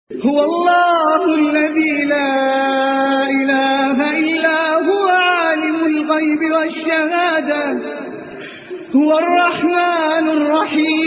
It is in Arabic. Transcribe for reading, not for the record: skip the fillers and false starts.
هو الله الذي لا إله إلا هو عالم الغيب والشهادة هو الرحمن الرحيم